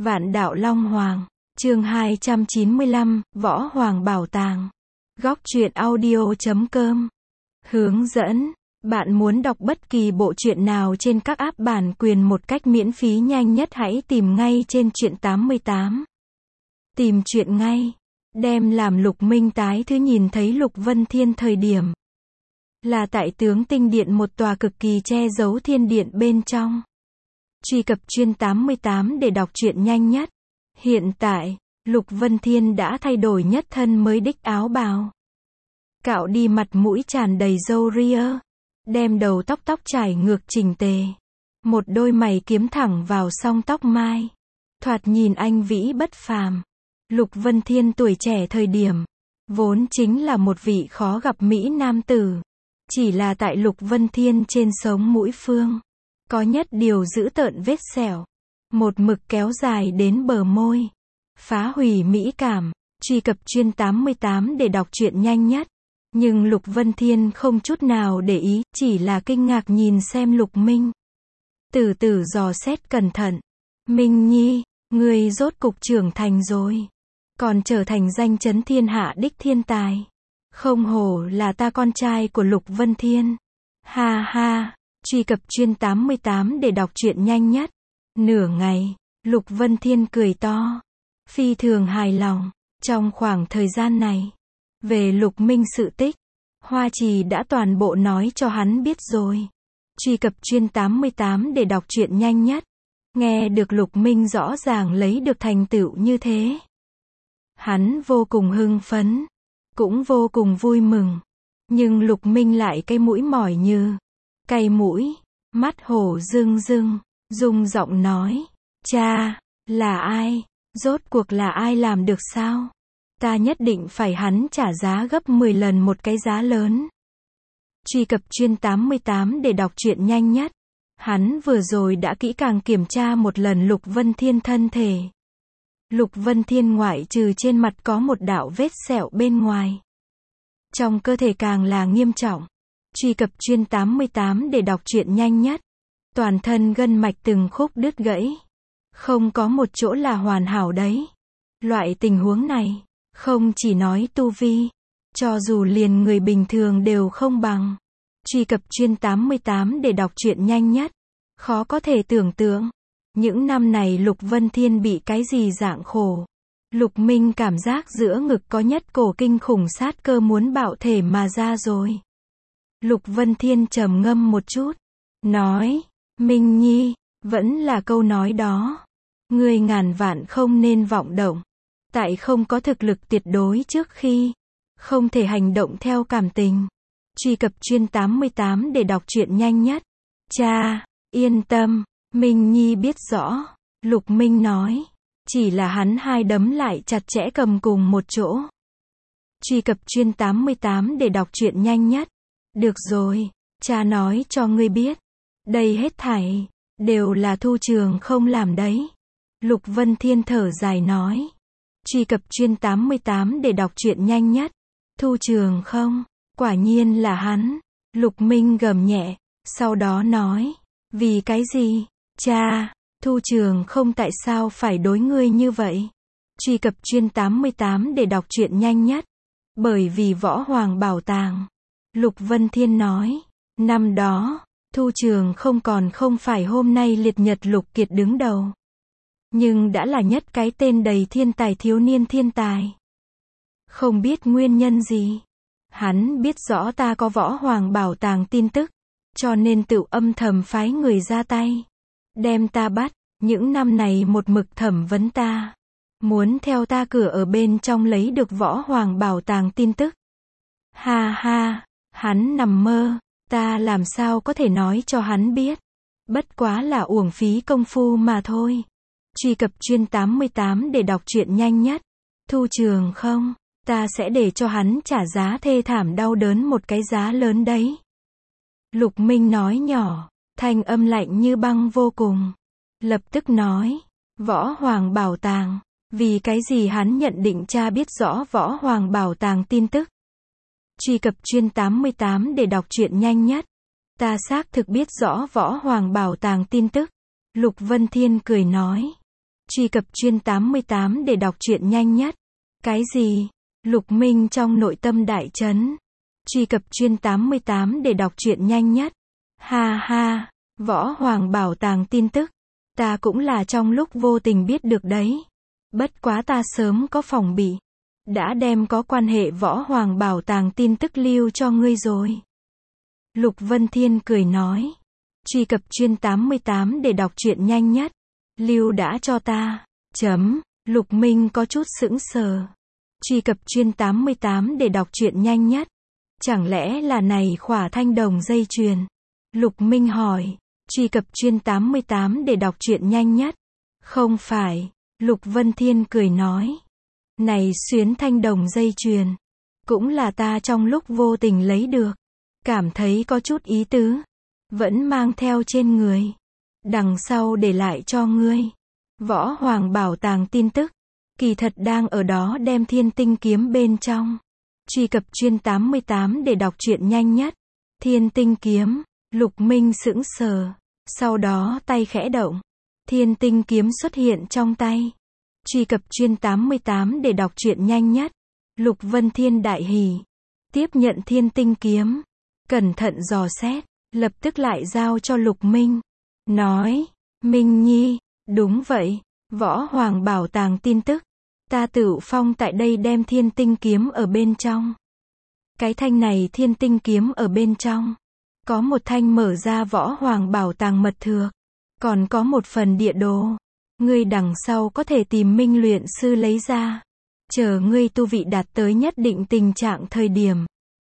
Vạn Đạo Long Hoàng, chương 295, Võ Hoàng Bảo Tàng. Góc truyện audio.com. Hướng dẫn. Bạn muốn đọc bất kỳ bộ truyện nào trên các app bản quyền một cách miễn phí nhanh nhất hãy tìm ngay trên Truyện 88. Tìm truyện ngay. Đem làm Lục Minh tái thứ nhìn thấy Lục Vân Thiên thời điểm là tại Tướng Tinh Điện, một tòa cực kỳ che giấu thiên điện bên trong. Truy cập Truyện 88 để đọc truyện nhanh nhất. Hiện tại, Lục Vân Thiên đã thay đổi nhất thân mới đích áo bào. Cạo đi mặt mũi tràn đầy râu ria, đem đầu tóc trải ngược chỉnh tề. Một đôi mày kiếm thẳng vào song tóc mai. Thoạt nhìn anh vĩ bất phàm. Lục Vân Thiên tuổi trẻ thời điểm, vốn chính là một vị khó gặp mỹ nam tử. Chỉ là tại Lục Vân Thiên trên sống mũi phương, có nhất điều dữ tợn vết sẹo. Một mực kéo dài đến bờ môi. Phá hủy mỹ cảm. Truy cập Truyện 88 để đọc truyện nhanh nhất. Nhưng Lục Vân Thiên không chút nào để ý, chỉ là kinh ngạc nhìn xem Lục Minh. Từ từ dò xét cẩn thận. Minh Nhi, ngươi rốt cục trưởng thành rồi. Còn trở thành danh chấn thiên hạ đích thiên tài. Không hổ là ta con trai của Lục Vân Thiên. Ha ha. Truy cập Truyện 88 để đọc truyện nhanh nhất. Nửa ngày, Lục Vân Thiên cười to. Phi thường hài lòng. Trong khoảng thời gian này, về Lục Minh sự tích, Hoa Trì đã toàn bộ nói cho hắn biết rồi. Truy cập Truyện 88 để đọc truyện nhanh nhất. Nghe được Lục Minh rõ ràng lấy được thành tựu như thế, hắn vô cùng hưng phấn, cũng vô cùng vui mừng. Nhưng Lục Minh lại cái mũi mỏi như cay mũi, mắt hổ rưng rưng, rung giọng nói: "Cha, là ai? Rốt cuộc là ai làm được sao? Ta nhất định phải hắn trả giá gấp 10 lần một cái giá lớn." Truy cập Truyện 88 để đọc truyện nhanh nhất. Hắn vừa rồi đã kỹ càng kiểm tra một lần Lục Vân Thiên thân thể. Lục Vân Thiên ngoại trừ trên mặt có một đạo vết sẹo bên ngoài, trong cơ thể càng là nghiêm trọng. Truy cập Truyện 88 để đọc truyện nhanh nhất. Toàn thân gân mạch từng khúc đứt gãy. Không có một chỗ là hoàn hảo đấy. Loại tình huống này, không chỉ nói tu vi, cho dù liền người bình thường đều không bằng. Truy cập Truyện 88 để đọc truyện nhanh nhất. Khó có thể tưởng tượng, những năm này Lục Vân Thiên bị cái gì dạng khổ. Lục Minh cảm giác giữa ngực có nhất cổ kinh khủng sát cơ muốn bạo thể mà ra rồi. Lục Vân Thiên trầm ngâm một chút, nói: "Minh Nhi, vẫn là câu nói đó. Ngươi ngàn vạn không nên vọng động. Tại không có thực lực tuyệt đối trước khi, không thể hành động theo cảm tình." Truy cập Truyện 88 để đọc truyện nhanh nhất. "Cha, yên tâm, Minh Nhi biết rõ." Lục Minh nói. Chỉ là hắn hai đấm lại chặt chẽ cầm cùng một chỗ. Truy cập Truyện 88 để đọc truyện nhanh nhất. "Được rồi, cha nói cho ngươi biết. Đây hết thảy đều là Thu Trường không làm đấy." Lục Vân Thiên thở dài nói. Truy cập Truyện 88 để đọc truyện nhanh nhất. Thu Trường không, quả nhiên là hắn. Lục Minh gầm nhẹ, sau đó nói: "Vì cái gì, cha? Thu Trường không tại sao phải đối ngươi như vậy?" Truy cập Truyện 88 để đọc truyện nhanh nhất. "Bởi vì Võ Hoàng Bảo Tàng." Lục Vân Thiên nói. "Năm đó, Thu Trường không còn không phải hôm nay liệt nhật lục kiệt đứng đầu, nhưng đã là nhất cái tên đầy thiên tài thiếu niên thiên tài. Không biết nguyên nhân gì, hắn biết rõ ta có Võ Hoàng Bảo Tàng tin tức, cho nên tự âm thầm phái người ra tay, đem ta bắt. Những năm này một mực thẩm vấn ta, muốn theo ta cửa ở bên trong lấy được Võ Hoàng Bảo Tàng tin tức." Ha ha, hắn nằm mơ, ta làm sao có thể nói cho hắn biết. Bất quá là uổng phí công phu mà thôi. Truy cập Truyện 88 để đọc truyện nhanh nhất. Thu Trường không, ta sẽ để cho hắn trả giá thê thảm đau đớn một cái giá lớn đấy. Lục Minh nói nhỏ, thanh âm lạnh như băng vô cùng. Lập tức nói: "Võ Hoàng Bảo Tàng, vì cái gì hắn nhận định cha biết rõ Võ Hoàng Bảo Tàng tin tức?" Truy cập Truyện 88 để đọc truyện nhanh nhất. Ta xác thực biết rõ Võ Hoàng Bảo Tàng tin tức. Lục Vân Thiên cười nói. Truy cập chuyên 88 để đọc truyện nhanh nhất. Cái gì? Lục Minh trong nội tâm đại chấn. Truy cập chuyên 88 để đọc truyện nhanh nhất. Ha ha, Võ Hoàng Bảo Tàng tin tức. Ta cũng là trong lúc vô tình biết được đấy. Bất quá ta sớm có phòng bị. Đã đem có quan hệ Võ Hoàng Bảo Tàng tin tức lưu cho ngươi rồi. Lục Vân Thiên cười nói. Truy cập chuyên 88 để đọc truyện nhanh nhất. Lưu đã cho ta. Lục Minh có chút sững sờ. Truy cập chuyên 88 để đọc truyện nhanh nhất. Chẳng lẽ là này khỏa thanh đồng dây chuyền? Lục Minh hỏi. Truy cập chuyên 88 để đọc truyện nhanh nhất. Không phải. Lục Vân Thiên cười nói. Này xuyến thanh đồng dây chuyền. Cũng là ta trong lúc vô tình lấy được. Cảm thấy có chút ý tứ. Vẫn mang theo trên người. Đằng sau để lại cho ngươi. Võ Hoàng Bảo Tàng tin tức. Kỳ thật đang ở đó đem thiên tinh kiếm bên trong. Truy cập chuyên 88 để đọc truyện nhanh nhất. Thiên tinh kiếm. Lục Minh sững sờ. Sau đó tay khẽ động. Thiên tinh kiếm xuất hiện trong tay. Truy cập chuyên 88 để đọc truyện nhanh nhất. Lục Vân Thiên đại hỉ. Tiếp nhận thiên tinh kiếm. Cẩn thận dò xét. Lập tức lại giao cho Lục Minh. Nói. Minh Nhi. Đúng vậy. Võ Hoàng Bảo Tàng tin tức. Ta Tửu Phong tại đây đem thiên tinh kiếm ở bên trong. Cái thanh này thiên tinh kiếm ở bên trong. Có một thanh mở ra Võ Hoàng Bảo Tàng mật thược. Còn có một phần địa đồ. Ngươi đằng sau có thể tìm Minh luyện sư lấy ra. Chờ ngươi tu vị đạt tới nhất định tình trạng thời điểm.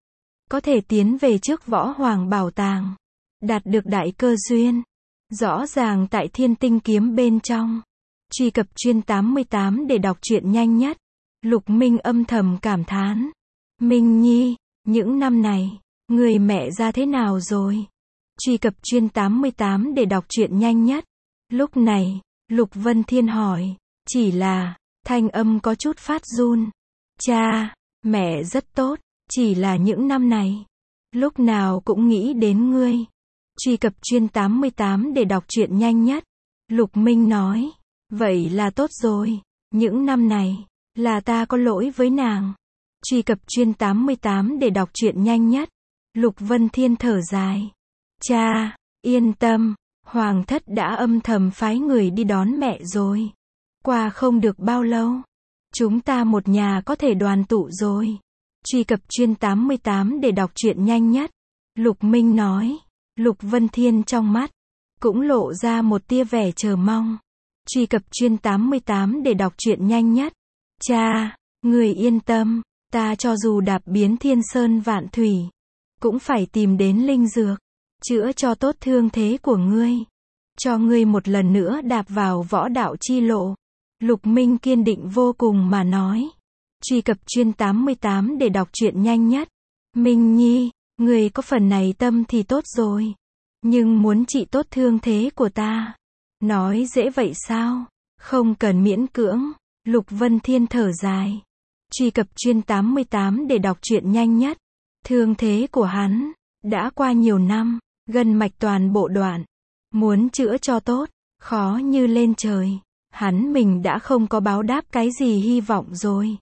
Có thể tiến về trước Võ Hoàng Bảo Tàng. Đạt được đại cơ duyên. Rõ ràng tại thiên tinh kiếm bên trong. Truy cập chuyên 88 để đọc truyện nhanh nhất. Lục Minh âm thầm cảm thán. Minh Nhi, những năm này, người mẹ ra thế nào rồi? Truy cập chuyên 88 để đọc truyện nhanh nhất. Lúc này, Lục Vân Thiên hỏi. Chỉ là, thanh âm có chút phát run. Cha, mẹ rất tốt. Chỉ là những năm này, lúc nào cũng nghĩ đến ngươi. Truy cập chuyên 88 để đọc truyện nhanh nhất. Lục Minh nói. Vậy là tốt rồi. Những năm này, là ta có lỗi với nàng. Truy cập chuyên 88 để đọc truyện nhanh nhất. Lục Vân Thiên thở dài. Cha, yên tâm. Hoàng thất đã âm thầm phái người đi đón mẹ rồi. Qua không được bao lâu. Chúng ta một nhà có thể đoàn tụ rồi. Truy cập chuyên 88 để đọc truyện nhanh nhất. Lục Minh nói. Lục Vân Thiên trong mắt. Cũng lộ ra một tia vẻ chờ mong. Truy cập chuyên 88 để đọc truyện nhanh nhất. Cha, người yên tâm. Ta cho dù đạp biến thiên sơn vạn thủy. Cũng phải tìm đến linh dược. Chữa cho tốt thương thế của ngươi. Cho ngươi một lần nữa đạp vào võ đạo chi lộ. Lục Minh kiên định vô cùng mà nói. Truy cập chuyên 88 để đọc truyện nhanh nhất. Minh Nhi, người có phần này tâm thì tốt rồi. Nhưng muốn trị tốt thương thế của ta. Nói dễ vậy sao? Không cần miễn cưỡng. Lục Vân Thiên thở dài. Truy cập chuyên 88 để đọc truyện nhanh nhất. Thương thế của hắn. Đã qua nhiều năm. Gân mạch toàn bộ đoạn. Muốn chữa cho tốt. Khó như lên trời. Hắn mình đã không có báo đáp cái gì hy vọng rồi.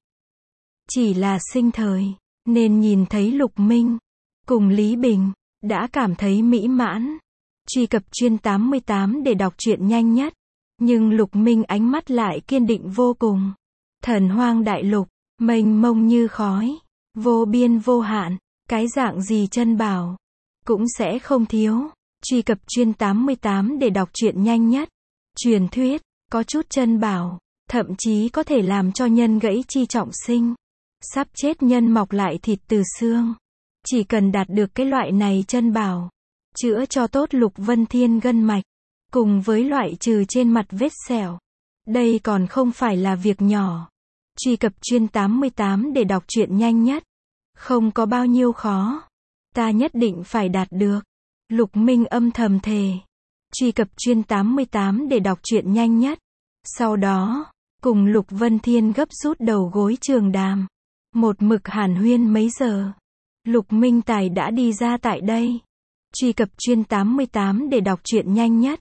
Chỉ là sinh thời. Nên nhìn thấy Lục Minh. Cùng Lý Bình. Đã cảm thấy mỹ mãn. Truy cập chuyên 88 để đọc truyện nhanh nhất. Nhưng Lục Minh ánh mắt lại kiên định vô cùng. Thần hoang đại lục. Mênh mông như khói. Vô biên vô hạn. Cái dạng gì chân bảo. Cũng sẽ không thiếu. Truy cập chuyên 88 để đọc truyện nhanh nhất. Truyền thuyết. Có chút chân bảo. Thậm chí có thể làm cho nhân gãy chi trọng sinh. Sắp chết nhân mọc lại thịt từ xương. Chỉ cần đạt được cái loại này chân bảo. Chữa cho tốt Lục Vân Thiên gân mạch. Cùng với loại trừ trên mặt vết sẹo. Đây còn không phải là việc nhỏ. Truy cập chuyên 88 để đọc truyện nhanh nhất. Không có bao nhiêu khó. Ta nhất định phải đạt được. Lục Minh âm thầm thề. Truy cập chuyên 88 để đọc truyện nhanh nhất. Sau đó, cùng Lục Vân Thiên gấp rút đầu gối trường đàm. Một mực hàn huyên mấy giờ. Lục Minh Tài đã đi ra tại đây. Truy cập chuyên 88 để đọc truyện nhanh nhất.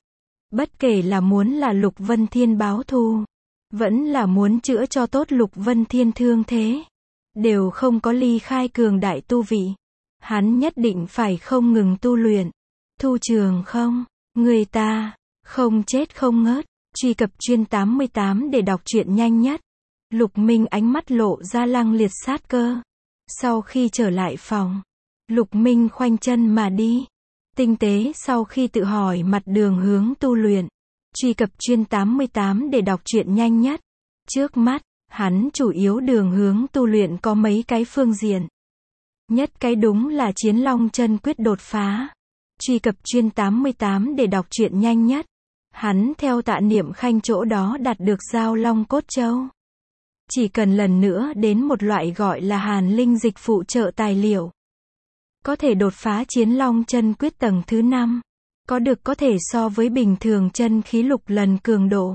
Bất kể là muốn là Lục Vân Thiên báo thù, vẫn là muốn chữa cho tốt Lục Vân Thiên thương thế, đều không có ly khai cường đại tu vị. Hắn nhất định phải không ngừng tu luyện. Thu Trường không, người ta, không chết không ngớt. Truy cập chuyên 88 để đọc truyện nhanh nhất. Lục Minh ánh mắt lộ ra lăng liệt sát cơ. Sau khi trở lại phòng, Lục Minh khoanh chân mà đi. Tinh tế sau khi tự hỏi mặt đường hướng tu luyện. Truy cập chuyên 88 để đọc truyện nhanh nhất. Trước mắt, hắn chủ yếu đường hướng tu luyện có mấy cái phương diện. Nhất cái đúng là Chiến Long Chân Quyết đột phá. Truy cập chuyên 88 để đọc truyện nhanh nhất. Hắn theo Tạ Niệm Khanh chỗ đó đạt được Giao Long Cốt Châu. Chỉ cần lần nữa đến một loại gọi là Hàn Linh Dịch phụ trợ tài liệu, có thể đột phá Chiến Long Chân Quyết tầng thứ 5. Có thể so với bình thường chân khí lục lần cường độ.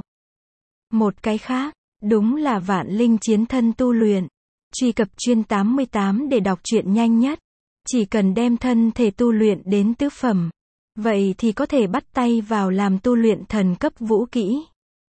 Một cái khác, đúng là Vạn Linh Chiến Thân tu luyện. Truy cập chuyên 88 để đọc truyện nhanh nhất. Chỉ cần đem thân thể tu luyện đến tứ phẩm, vậy thì có thể bắt tay vào làm tu luyện thần cấp vũ kỹ.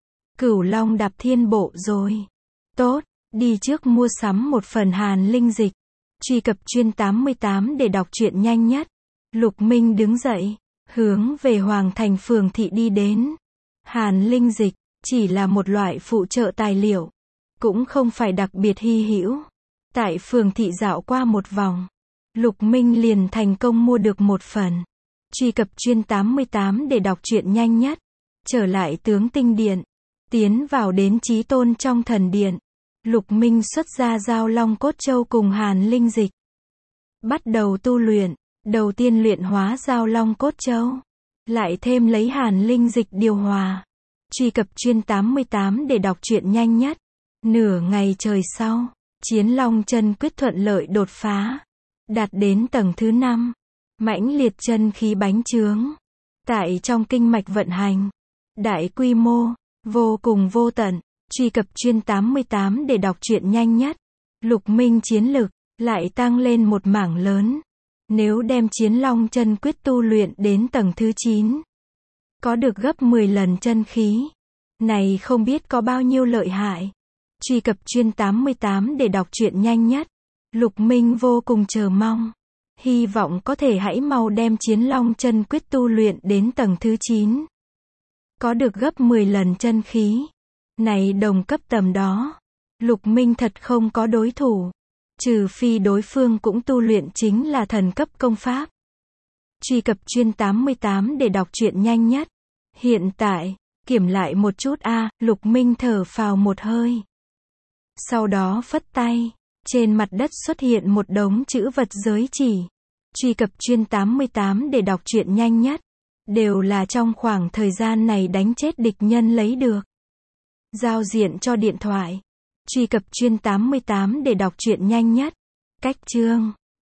Cửu Long Đạp Thiên Bộ rồi. Tốt, đi trước mua sắm một phần Hàn Linh Dịch. Truy cập chuyên 88 để đọc truyện nhanh nhất. Lục Minh đứng dậy, hướng về Hoàng Thành phường thị đi đến. Hàn Linh Dịch chỉ là một loại phụ trợ tài liệu, cũng không phải đặc biệt hy hữu. Tại phường thị dạo qua một vòng, Lục Minh liền thành công mua được một phần. Truy cập chuyên 88 để đọc truyện nhanh nhất. Trở lại Tướng Tinh Điện, tiến vào đến Chí Tôn trong thần điện. Lục Minh xuất ra Giao Long Cốt Châu cùng Hàn Linh Dịch. Bắt đầu tu luyện, đầu tiên luyện hóa Giao Long Cốt Châu, lại thêm lấy Hàn Linh Dịch điều hòa. Truy cập chuyên 88 để đọc truyện nhanh nhất. Nửa ngày trời sau, Chiến Long Chân Quyết thuận lợi đột phá, đạt đến tầng thứ 5. Mãnh liệt chân khí bánh chướng tại trong kinh mạch vận hành, đại quy mô, vô cùng vô tận. Truy cập chuyên 88 để đọc truyện nhanh nhất. Lục Minh chiến lực lại tăng lên một mảng lớn. Nếu đem Chiến Long Chân Quyết tu luyện đến tầng thứ 9, có được gấp 10 lần chân khí, này không biết có bao nhiêu lợi hại. Truy cập chuyên 88 để đọc truyện nhanh nhất. Lục Minh vô cùng chờ mong, hy vọng có thể hãy mau đem Chiến Long Chân Quyết tu luyện đến tầng thứ 9. Có được gấp 10 lần chân khí, này đồng cấp tầm đó, Lục Minh thật không có đối thủ. Trừ phi đối phương cũng tu luyện chính là thần cấp công pháp. Truy cập chuyên 88 để đọc truyện nhanh nhất. Hiện tại, kiểm lại một chút Lục Minh thở phào một hơi. Sau đó phất tay, trên mặt đất xuất hiện một đống chữ vật giới chỉ. Truy cập chuyên 88 để đọc truyện nhanh nhất. Đều là trong khoảng thời gian này đánh chết địch nhân lấy được. Giao diện cho điện thoại. Truy cập chuyên 88 để đọc truyện nhanh nhất. Cách chương